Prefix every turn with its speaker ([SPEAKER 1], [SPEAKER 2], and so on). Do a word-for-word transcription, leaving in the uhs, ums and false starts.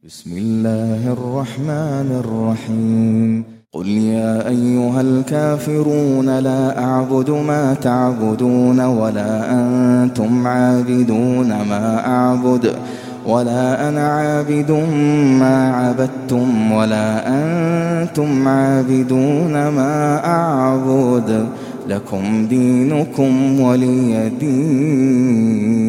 [SPEAKER 1] بسم الله الرحمن الرحيم قل يا أيها الكافرون لا أعبد ما تعبدون ولا أنتم عابدون ما أعبد ولا أنا عابد ما عبدتم ولا أنتم عابدون ما أعبد لكم دينكم ولي دين.